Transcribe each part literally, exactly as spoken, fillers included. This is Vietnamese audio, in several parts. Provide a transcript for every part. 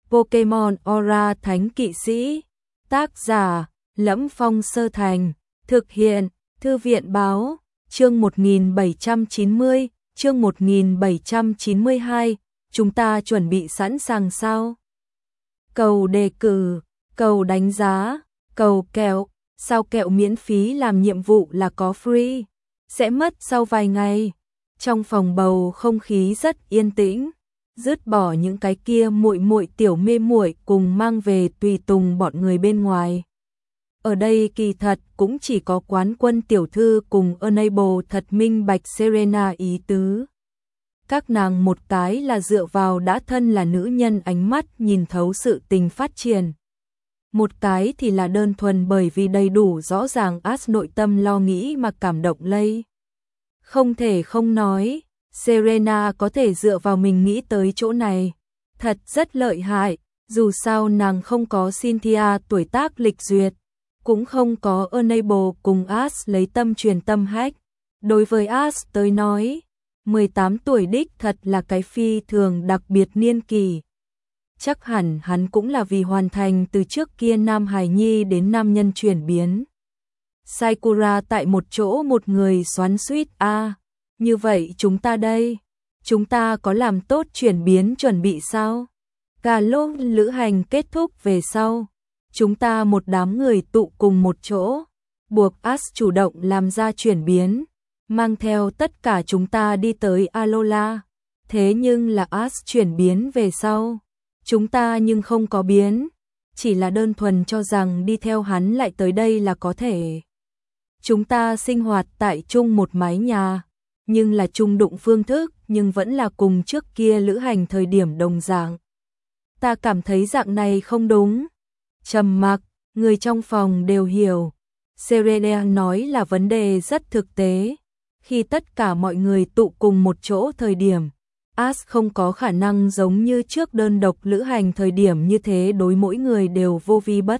Pokemon Aura Thánh Kỵ Sĩ. Tác giả: Lẫm Phong Sơ Thành. Thực hiện: Thư viện báo. Chương một nghìn bảy trăm chín mươi, chương một nghìn bảy trăm chín mươi hai, chúng ta chuẩn bị sẵn sàng sao? Cầu đề cử, cầu đánh giá, cầu kẹo, sao kẹo miễn phí làm nhiệm vụ là có free, sẽ mất sau vài ngày. Trong phòng bầu không khí rất yên tĩnh, dứt bỏ những cái kia muội muội tiểu mê muội cùng mang về tùy tùng bọn người bên ngoài. Ở đây kỳ thật cũng chỉ có Quán Quân tiểu thư cùng Enable thật minh bạch Serena ý tứ. Các nàng một cái là dựa vào đã thân là nữ nhân ánh mắt nhìn thấu sự tình phát triển. Một cái thì là đơn thuần bởi vì đầy đủ rõ ràng As nội tâm lo nghĩ mà cảm động lây. Không thể không nói, Serena có thể dựa vào mình nghĩ tới chỗ này. Thật rất lợi hại, dù sao nàng không có Cynthia tuổi tác lịch duyệt, cũng không có Enable cùng As lấy tâm truyền tâm hách. Đối với As tới nói, mười tám tuổi đích thật là cái phi thường đặc biệt niên kỳ. Chắc hẳn hắn cũng là vì hoàn thành từ trước kia nam hài nhi đến nam nhân chuyển biến. Sakura tại một chỗ một người xoắn xuýt a, à, như vậy chúng ta đây, chúng ta có làm tốt chuyển biến chuẩn bị sao? Cả lúc lữ hành kết thúc về sau, chúng ta một đám người tụ cùng một chỗ, buộc As chủ động làm ra chuyển biến, mang theo tất cả chúng ta đi tới Alola. Thế nhưng là As chuyển biến về sau, chúng ta nhưng không có biến, chỉ là đơn thuần cho rằng đi theo hắn lại tới đây là có thể. Chúng ta sinh hoạt tại chung một mái nhà, nhưng là chung đụng phương thức, nhưng vẫn là cùng trước kia lữ hành thời điểm đồng dạng. Ta cảm thấy dạng này không đúng. Trầm mặc, người trong phòng đều hiểu. Serena nói là vấn đề rất thực tế. Khi tất cả mọi người tụ cùng một chỗ thời điểm, As không có khả năng giống như trước đơn độc lữ hành thời điểm như thế đối mỗi người đều vô vi bất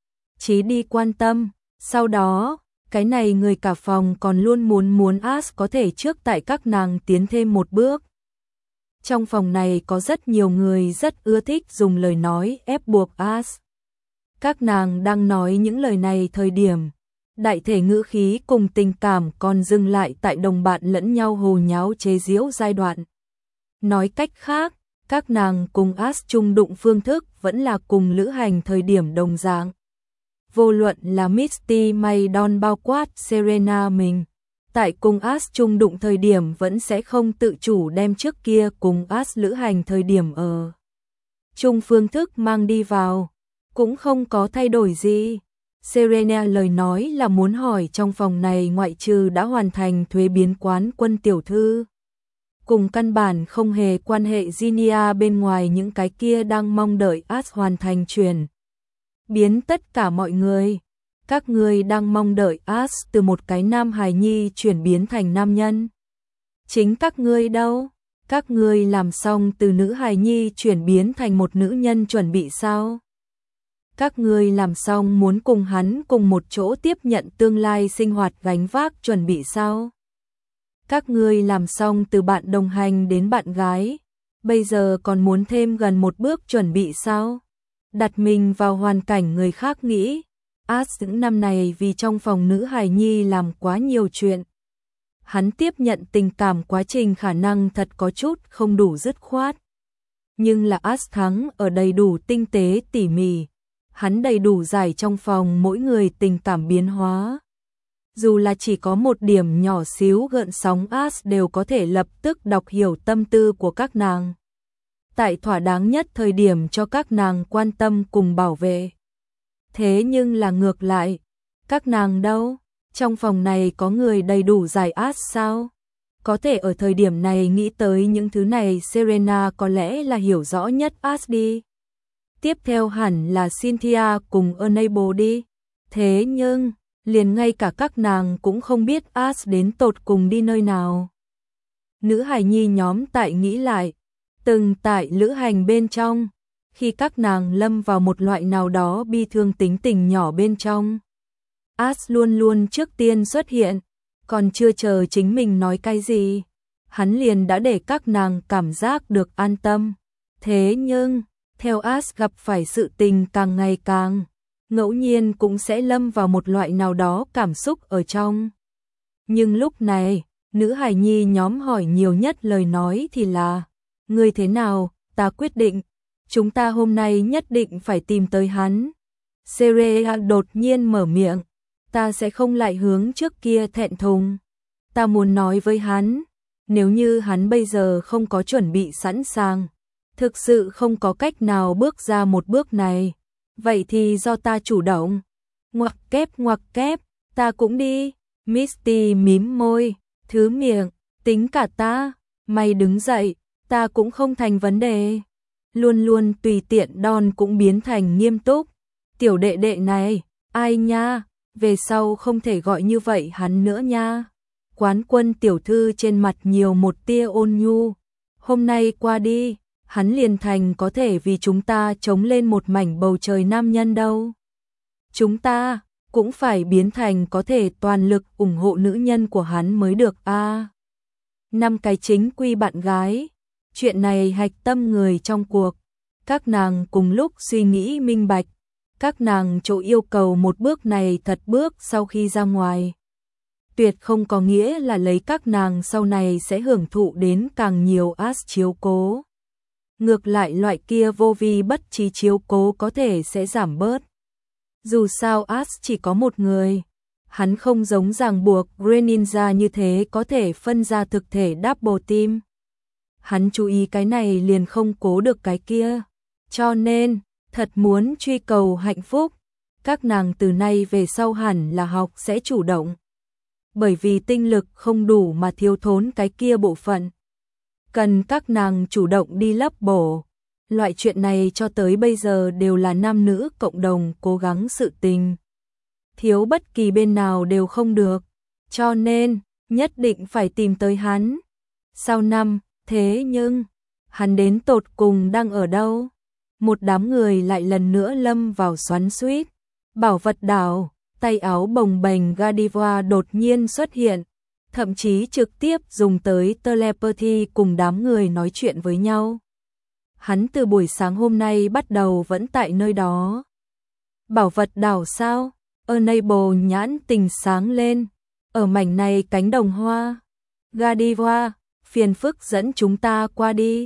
chí đi quan tâm. Sau đó, cái này người cả phòng còn luôn muốn muốn As có thể trước tại các nàng tiến thêm một bước. Trong phòng này có rất nhiều người rất ưa thích dùng lời nói ép buộc As. Các nàng đang nói những lời này thời điểm, đại thể ngữ khí cùng tình cảm còn dừng lại tại đồng bạn lẫn nhau hồ nháo chế giễu giai đoạn. Nói cách khác, các nàng cùng As chung đụng phương thức vẫn là cùng lữ hành thời điểm đồng dạng. Vô luận là Misty Maidon bao quát Serena mình, tại cùng As chung đụng thời điểm vẫn sẽ không tự chủ đem trước kia cùng As lữ hành thời điểm ở chung phương thức mang đi vào, cũng không có thay đổi gì. Serena lời nói là muốn hỏi trong phòng này ngoại trừ đã hoàn thành thuế biến Quán Quân tiểu thư, cùng căn bản không hề quan hệ Ginia bên ngoài những cái kia đang mong đợi As hoàn thành chuyển biến tất cả mọi người. Các người đang mong đợi As từ một cái nam hài nhi chuyển biến thành nam nhân. Chính các ngươi đâu? Các ngươi làm xong từ nữ hài nhi chuyển biến thành một nữ nhân chuẩn bị sao? Các ngươi làm xong muốn cùng hắn cùng một chỗ tiếp nhận tương lai sinh hoạt gánh vác chuẩn bị sao? Các ngươi làm xong từ bạn đồng hành đến bạn gái, bây giờ còn muốn thêm gần một bước chuẩn bị sao? Đặt mình vào hoàn cảnh người khác nghĩ, As những năm này vì trong phòng nữ hài nhi làm quá nhiều chuyện. Hắn tiếp nhận tình cảm quá trình khả năng thật có chút không đủ dứt khoát. Nhưng là As thắng ở đầy đủ tinh tế tỉ mỉ, hắn đầy đủ giải trong phòng mỗi người tình cảm biến hóa. Dù là chỉ có một điểm nhỏ xíu gợn sóng As đều có thể lập tức đọc hiểu tâm tư của các nàng. Tại thỏa đáng nhất thời điểm cho các nàng quan tâm cùng bảo vệ. Thế nhưng là ngược lại, các nàng đâu? Trong phòng này có người đầy đủ giải As sao? Có thể ở thời điểm này nghĩ tới những thứ này Serena có lẽ là hiểu rõ nhất As đi. Tiếp theo hẳn là Cynthia cùng Enable đi. Thế nhưng, liền ngay cả các nàng cũng không biết As đến tột cùng đi nơi nào. Nữ hài nhi nhóm tại nghĩ lại, từng tại lữ hành bên trong, khi các nàng lâm vào một loại nào đó bi thương tính tình nhỏ bên trong. As luôn luôn trước tiên xuất hiện, còn chưa chờ chính mình nói cái gì, hắn liền đã để các nàng cảm giác được an tâm. Thế nhưng, Theo As gặp phải sự tình càng ngày càng, ngẫu nhiên cũng sẽ lâm vào một loại nào đó cảm xúc ở trong. Nhưng lúc này, nữ hài nhi nhóm hỏi nhiều nhất lời nói thì là: "Ngươi thế nào?" "Ta quyết định, chúng ta hôm nay nhất định phải tìm tới hắn." Serea đột nhiên mở miệng: "Ta sẽ không lại hướng trước kia thẹn thùng. Ta muốn nói với hắn, nếu như hắn bây giờ không có chuẩn bị sẵn sàng, thực sự không có cách nào bước ra một bước này, vậy thì do ta chủ động." Ngoặc kép ngoặc kép, "Ta cũng đi." Misty mím môi, thứ miệng, "Tính cả ta." Mày đứng dậy, "Ta cũng không thành vấn đề." Luôn luôn tùy tiện Don cũng biến thành nghiêm túc. "Tiểu đệ đệ này, ai nha, về sau không thể gọi như vậy hắn nữa nha." Quán Quân tiểu thư trên mặt nhiều một tia ôn nhu. "Hôm nay qua đi, hắn liền thành có thể vì chúng ta chống lên một mảnh bầu trời nam nhân đâu. Chúng ta cũng phải biến thành có thể toàn lực ủng hộ nữ nhân của hắn mới được a." À, năm cái chính quy bạn gái, chuyện này hạch tâm người trong cuộc. Các nàng cùng lúc suy nghĩ minh bạch, các nàng chỗ yêu cầu một bước này thật bước sau khi ra ngoài. Tuyệt không có nghĩa là lấy các nàng sau này sẽ hưởng thụ đến càng nhiều As chiếu cố. Ngược lại loại kia vô vi bất trí chiếu cố có thể sẽ giảm bớt. Dù sao As chỉ có một người, hắn không giống ràng buộc Greninja như thế có thể phân ra thực thể double team. Hắn chú ý cái này liền không cố được cái kia. Cho nên, thật muốn truy cầu hạnh phúc, các nàng từ nay về sau hẳn là học sẽ chủ động. Bởi vì tinh lực không đủ mà thiếu thốn cái kia bộ phận. Cần các nàng chủ động đi lấp bổ. Loại chuyện này cho tới bây giờ đều là nam nữ cộng đồng cố gắng sự tình. Thiếu bất kỳ bên nào đều không được. Cho nên, nhất định phải tìm tới hắn. Sau năm, thế nhưng, hắn đến tột cùng đang ở đâu? Một đám người lại lần nữa lâm vào xoắn xuýt. Bảo vật đảo, tay áo bồng bềnh Gardevoir đột nhiên xuất hiện, thậm chí trực tiếp dùng tới telepathy cùng đám người nói chuyện với nhau. Hắn từ buổi sáng hôm nay bắt đầu vẫn tại nơi đó. Bảo vật đảo sao? Enable nhãn tình sáng lên. Ở mảnh này cánh đồng hoa. Gardevoir, phiền phức dẫn chúng ta qua đi.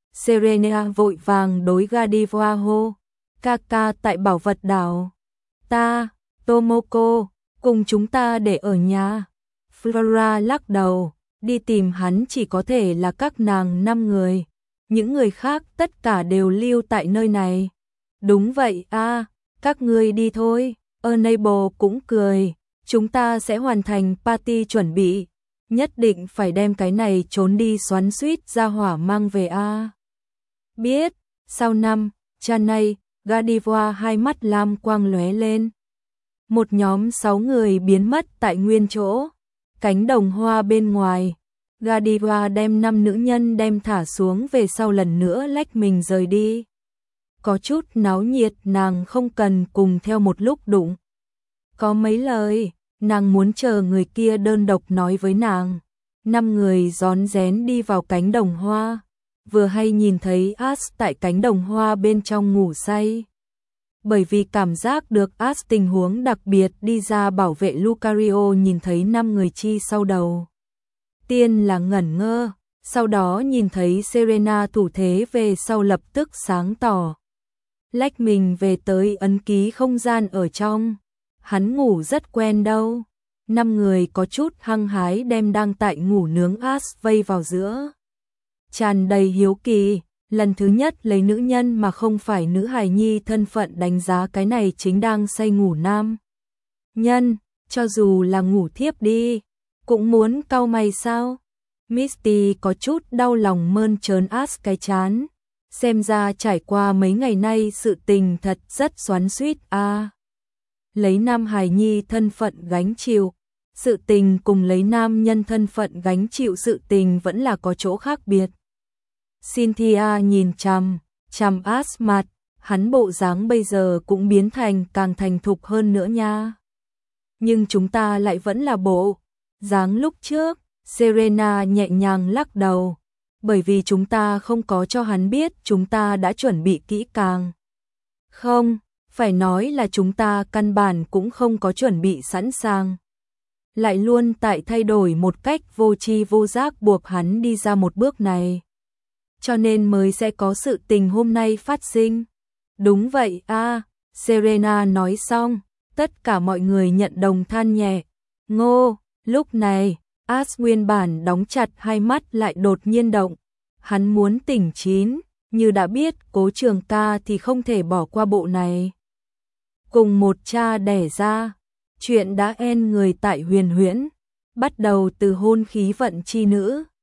Serena vội vàng đối Gardevoir hô. Kaka tại bảo vật đảo. Ta, Tomoko, cùng chúng ta để ở nhà. Flora lắc đầu, đi tìm hắn chỉ có thể là các nàng năm người. Những người khác tất cả đều lưu tại nơi này. Đúng vậy a, à, các ngươi đi thôi. Enable cũng cười, chúng ta sẽ hoàn thành party chuẩn bị. Nhất định phải đem cái này trốn đi xoắn xuýt ra hỏa mang về a. À. Biết, sau năm, Chanay, Gardevoir hai mắt lam quang lóe lên. Một nhóm sáu người biến mất tại nguyên chỗ. Cánh đồng hoa bên ngoài, Gardevoir đem năm nữ nhân đem thả xuống về sau lần nữa lách mình rời đi. Có chút náo nhiệt nàng không cần cùng theo một lúc đụng. Có mấy lời, nàng muốn chờ người kia đơn độc nói với nàng. Năm người rón rén đi vào cánh đồng hoa, vừa hay nhìn thấy As tại cánh đồng hoa bên trong ngủ say. Bởi vì cảm giác được As tình huống đặc biệt đi ra bảo vệ Lucario nhìn thấy năm người chi sau đầu. Tiên là ngẩn ngơ, sau đó nhìn thấy Serena thủ thế về sau lập tức sáng tỏ. Lách mình về tới ấn ký không gian ở trong. Hắn ngủ rất quen đâu. Năm người có chút hăng hái đem đang tại ngủ nướng As vây vào giữa. Tràn đầy hiếu kỳ, lần thứ nhất lấy nữ nhân mà không phải nữ hài nhi thân phận đánh giá cái này chính đang say ngủ nam nhân, cho dù là ngủ thiếp đi, cũng muốn cau mày sao? Misty có chút đau lòng mơn trớn As cái chán. Xem ra trải qua mấy ngày nay sự tình thật rất xoắn xuýt a. À, lấy nam hài nhi thân phận gánh chịu sự tình cùng lấy nam nhân thân phận gánh chịu sự tình vẫn là có chỗ khác biệt. Cynthia nhìn chằm chằm As mặt, hắn bộ dáng bây giờ cũng biến thành càng thành thục hơn nữa nha. Nhưng chúng ta lại vẫn là bộ dáng lúc trước. Serena nhẹ nhàng lắc đầu. bởi vì chúng ta không có cho hắn biết chúng ta đã chuẩn bị kỹ càng. Không, phải nói là chúng ta căn bản cũng không có chuẩn bị sẵn sàng. Lại luôn tại thay đổi một cách vô tri vô giác buộc hắn đi ra một bước này. Cho nên mới sẽ có sự tình hôm nay phát sinh. Đúng vậy a, à, Serena nói xong, tất cả mọi người nhận đồng than nhẹ. Ngô, lúc này, Ash nguyên bản đóng chặt hai mắt lại đột nhiên động. Hắn muốn tỉnh chín, như đã biết Cố Trường Ca thì không thể bỏ qua bộ này. Cùng một cha đẻ ra, chuyện đã en người tại Huyền Huyễn, bắt đầu từ hôn khí vận chi nữ.